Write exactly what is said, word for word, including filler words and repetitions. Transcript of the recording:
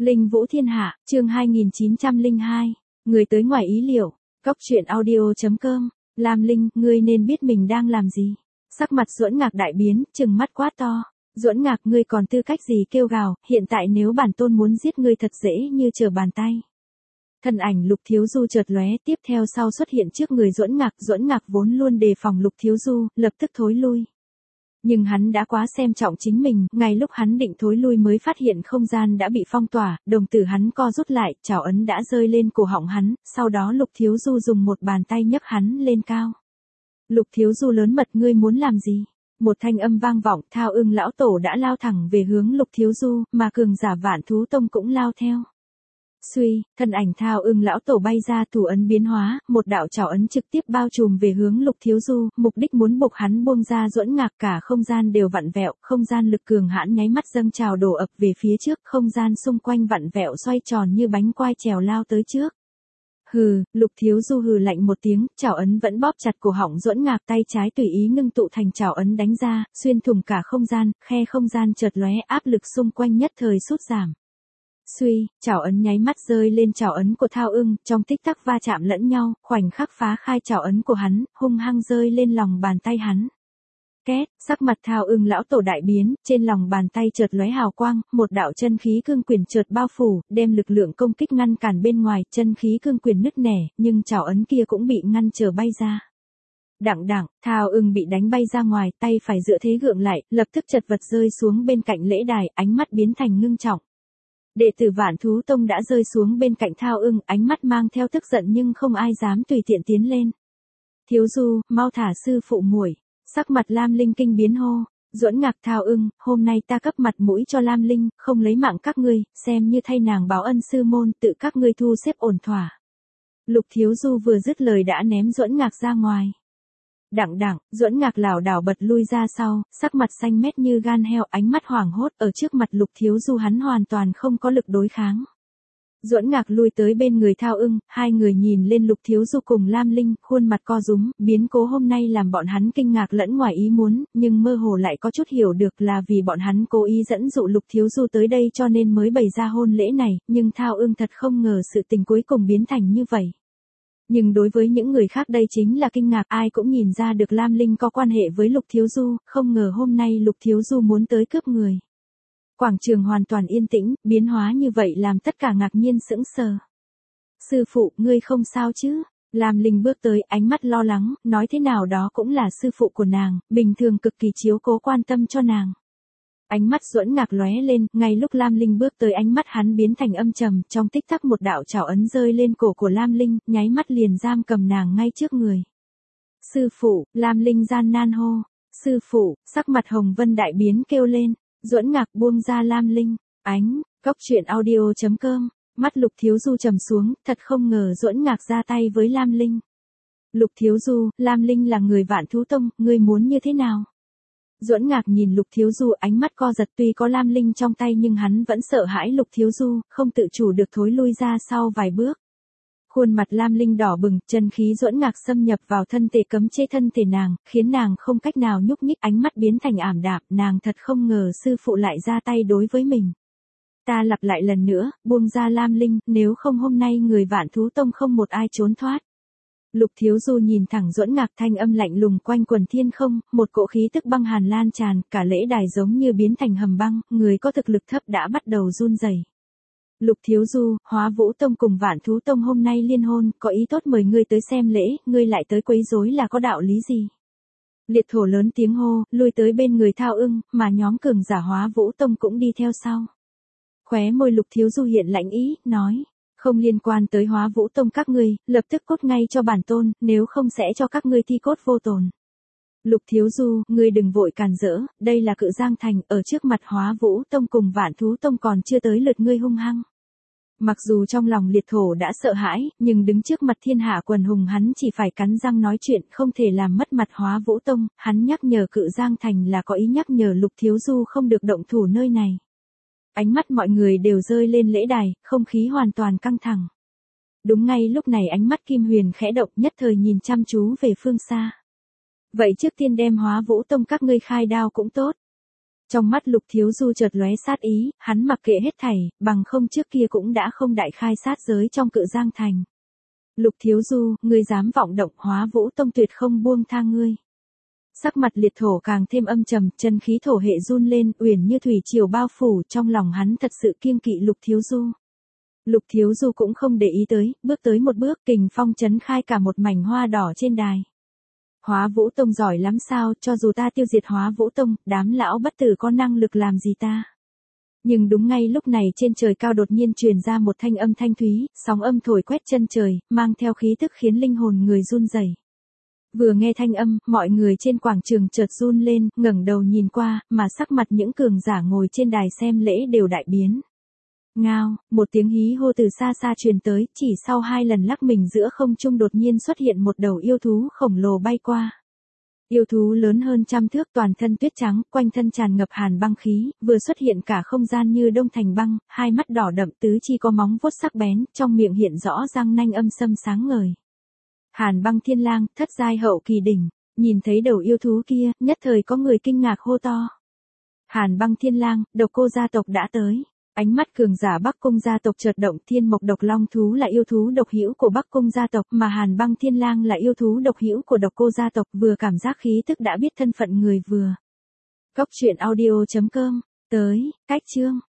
Linh Vũ Thiên Hạ, chương hai nghìn chín trăm lẻ hai, người tới ngoài ý liệu, cóc truyện audio chấm com, Lam Linh, ngươi nên biết mình đang làm gì. Sắc mặt Duẫn Ngạc đại biến, trừng mắt quát to. Duẫn Ngạc, ngươi còn tư cách gì kêu gào, hiện tại nếu bản tôn muốn giết ngươi thật dễ như trở bàn tay. Thân ảnh Lục Thiếu Du chợt lóe, tiếp theo sau xuất hiện trước người Duẫn Ngạc, Duẫn Ngạc vốn luôn đề phòng Lục Thiếu Du, lập tức thối lui. Nhưng hắn đã quá xem trọng chính mình, ngay lúc hắn định thối lui mới phát hiện không gian đã bị phong tỏa, đồng tử hắn co rút lại, chảo ấn đã rơi lên cổ họng hắn, sau đó Lục Thiếu Du dùng một bàn tay nhấc hắn lên cao. Lục Thiếu Du lớn mật, ngươi muốn làm gì? Một thanh âm vang vọng, Thao Ưng lão tổ đã lao thẳng về hướng Lục Thiếu Du, mà cường giả Vạn Thú Tông cũng lao theo. Suy, thân ảnh Thao Ưng lão tổ bay ra, thủ ấn biến hóa, một đạo chảo ấn trực tiếp bao trùm về hướng Lục Thiếu Du, mục đích muốn buộc hắn buông ra Duẫn Ngạc, cả không gian đều vặn vẹo, không gian lực cường hãn nháy mắt dâng trào đổ ập về phía trước, không gian xung quanh vặn vẹo xoay tròn như bánh quai trèo lao tới trước. Hừ, Lục Thiếu Du hừ lạnh một tiếng, chảo ấn vẫn bóp chặt cổ họng Duẫn Ngạc, tay trái tùy ý ngưng tụ thành chảo ấn đánh ra, xuyên thủng cả không gian, khe không gian chợt lóe, áp lực xung quanh nhất thời sút giảm. Suy, chảo ấn nháy mắt rơi lên chảo ấn của Thao Ưng, trong tích tắc va chạm lẫn nhau, khoảnh khắc phá khai chảo ấn của hắn, hung hăng rơi lên lòng bàn tay hắn. Két, sắc mặt Thao Ưng lão tổ đại biến, trên lòng bàn tay chợt lóe hào quang, một đạo chân khí cương quyền chợt bao phủ, đem lực lượng công kích ngăn cản bên ngoài, chân khí cương quyền nứt nẻ, nhưng chảo ấn kia cũng bị ngăn trở bay ra. Đặng đặng, Thao Ưng bị đánh bay ra ngoài, tay phải dựa thế gượng lại, lập tức chật vật rơi xuống bên cạnh lễ đài, ánh mắt biến thành ngưng trọng. Đệ tử Vạn Thú Tông đã rơi xuống bên cạnh Thao Ưng, ánh mắt mang theo tức giận nhưng không ai dám tùy tiện tiến lên. Thiếu Du, mau thả sư phụ muội. Sắc mặt Lam Linh kinh biến hô. Duẫn Ngạc, Thao Ưng, hôm nay ta cấp mặt mũi cho Lam Linh, không lấy mạng các ngươi, xem như thay nàng báo ân sư môn, tự các ngươi thu xếp ổn thỏa. Lục Thiếu Du vừa dứt lời đã ném Duẫn Ngạc ra ngoài. Đặng đặng, Duẫn Ngạc lảo đảo bật lui ra sau, sắc mặt xanh mét như gan heo, ánh mắt hoảng hốt, ở trước mặt Lục Thiếu Du hắn hoàn toàn không có lực đối kháng. Duẫn Ngạc lui tới bên người Thao Ưng, hai người nhìn lên Lục Thiếu Du cùng Lam Linh, khuôn mặt co rúm, biến cố hôm nay làm bọn hắn kinh ngạc lẫn ngoài ý muốn, nhưng mơ hồ lại có chút hiểu được là vì bọn hắn cố ý dẫn dụ Lục Thiếu Du tới đây cho nên mới bày ra hôn lễ này, nhưng Thao Ưng thật không ngờ sự tình cuối cùng biến thành như vậy. Nhưng đối với những người khác đây chính là kinh ngạc, ai cũng nhìn ra được Lam Linh có quan hệ với Lục Thiếu Du, không ngờ hôm nay Lục Thiếu Du muốn tới cướp người. Quảng trường hoàn toàn yên tĩnh, biến hóa như vậy làm tất cả ngạc nhiên sững sờ. Sư phụ, ngươi không sao chứ? Lam Linh bước tới, ánh mắt lo lắng, nói thế nào đó cũng là sư phụ của nàng, bình thường cực kỳ chiếu cố quan tâm cho nàng. Ánh mắt Duẫn Ngạc lóe lên, ngay lúc Lam Linh bước tới ánh mắt hắn biến thành âm trầm, trong tích tắc một đạo chảo ấn rơi lên cổ của Lam Linh, nháy mắt liền giam cầm nàng ngay trước người. Sư phụ, Lam Linh gian nan hô. Sư phụ, sắc mặt Hồng Vân đại biến kêu lên. Duẫn Ngạc buông ra Lam Linh. Ánh, cóc truyện audio chấm com, mắt Lục Thiếu Du trầm xuống, thật không ngờ Duẫn Ngạc ra tay với Lam Linh. Lục Thiếu Du, Lam Linh là người Vạn Thú Tông, ngươi muốn như thế nào? Duẫn Ngạc nhìn Lục Thiếu Du, ánh mắt co giật, tuy có Lam Linh trong tay nhưng hắn vẫn sợ hãi Lục Thiếu Du, không tự chủ được thối lui ra sau vài bước. Khuôn mặt Lam Linh đỏ bừng, chân khí Duẫn Ngạc xâm nhập vào thân thể cấm chế thân thể nàng, khiến nàng không cách nào nhúc nhích, ánh mắt biến thành ảm đạm, nàng thật không ngờ sư phụ lại ra tay đối với mình. Ta lặp lại lần nữa, buông ra Lam Linh, nếu không hôm nay người Vạn Thú Tông không một ai trốn thoát. Lục Thiếu Du nhìn thẳng Duẫn Ngạc, thanh âm lạnh lùng quanh quần thiên không, một cỗ khí tức băng hàn lan tràn, cả lễ đài giống như biến thành hầm băng, người có thực lực thấp đã bắt đầu run rẩy. Lục Thiếu Du, Hóa Vũ Tông cùng Vạn Thú Tông hôm nay liên hôn, có ý tốt mời ngươi tới xem lễ, ngươi lại tới quấy rối là có đạo lý gì? Liệt Thổ lớn tiếng hô, lui tới bên người Thao Ưng, mà nhóm cường giả Hóa Vũ Tông cũng đi theo sau. Khóe môi Lục Thiếu Du hiện lạnh ý, nói. Không liên quan tới Hóa Vũ Tông các ngươi, lập tức cốt ngay cho bản tôn, nếu không sẽ cho các ngươi thi cốt vô tồn. Lục Thiếu Du, ngươi đừng vội càn rỡ, đây là Cự Giang Thành, ở trước mặt Hóa Vũ Tông cùng Vạn Thú Tông còn chưa tới lượt ngươi hung hăng. Mặc dù trong lòng Liệt Thổ đã sợ hãi, nhưng đứng trước mặt thiên hạ quần hùng hắn chỉ phải cắn răng nói chuyện, không thể làm mất mặt Hóa Vũ Tông, hắn nhắc nhở Cự Giang Thành là có ý nhắc nhở Lục Thiếu Du không được động thủ nơi này. Ánh mắt mọi người đều rơi lên lễ đài, không khí hoàn toàn căng thẳng. Đúng ngay lúc này ánh mắt Kim Huyền khẽ động, nhất thời nhìn chăm chú về phương xa. Vậy trước tiên đem Hóa Vũ Tông các ngươi khai đao cũng tốt. Trong mắt Lục Thiếu Du chợt lóe sát ý, hắn mặc kệ hết thảy, bằng không trước kia cũng đã không đại khai sát giới trong Cự Giang Thành. Lục Thiếu Du, ngươi dám vọng động, Hóa Vũ Tông tuyệt không buông tha ngươi. Sắc mặt Liệt Thổ càng thêm âm trầm, chân khí thổ hệ run lên, uyển như thủy triều bao phủ, trong lòng hắn thật sự kiêng kỵ Lục Thiếu Du. Lục Thiếu Du cũng không để ý tới, bước tới một bước, kình phong chấn khai cả một mảnh hoa đỏ trên đài. Hóa Vũ Tông giỏi lắm sao, cho dù ta tiêu diệt Hóa Vũ Tông, đám lão bất tử có năng lực làm gì ta. Nhưng đúng ngay lúc này trên trời cao đột nhiên truyền ra một thanh âm thanh thúy, sóng âm thổi quét chân trời, mang theo khí tức khiến linh hồn người run rẩy. Vừa nghe thanh âm, mọi người trên quảng trường chợt run lên, ngẩng đầu nhìn qua, mà sắc mặt những cường giả ngồi trên đài xem lễ đều đại biến. Ngao, một tiếng hí hô từ xa xa truyền tới, chỉ sau hai lần lắc mình giữa không trung đột nhiên xuất hiện một đầu yêu thú khổng lồ bay qua. Yêu thú lớn hơn trăm thước, toàn thân tuyết trắng, quanh thân tràn ngập hàn băng khí, vừa xuất hiện cả không gian như đông thành băng, hai mắt đỏ đậm, tứ chi có móng vuốt sắc bén, trong miệng hiện rõ răng nanh âm sâm sáng ngời. Hàn Băng Thiên Lang, thất giai hậu kỳ đỉnh, nhìn thấy đầu yêu thú kia, nhất thời có người kinh ngạc hô to. Hàn Băng Thiên Lang, Độc Cô gia tộc đã tới. Ánh mắt cường giả Bắc Cung gia tộc chợt động, Thiên Mộc Độc Long thú là yêu thú độc hữu của Bắc Cung gia tộc, mà Hàn Băng Thiên Lang là yêu thú độc hữu của Độc Cô gia tộc, vừa cảm giác khí tức đã biết thân phận người vừa. Cốc truyện audio chấm com, tới, cách chương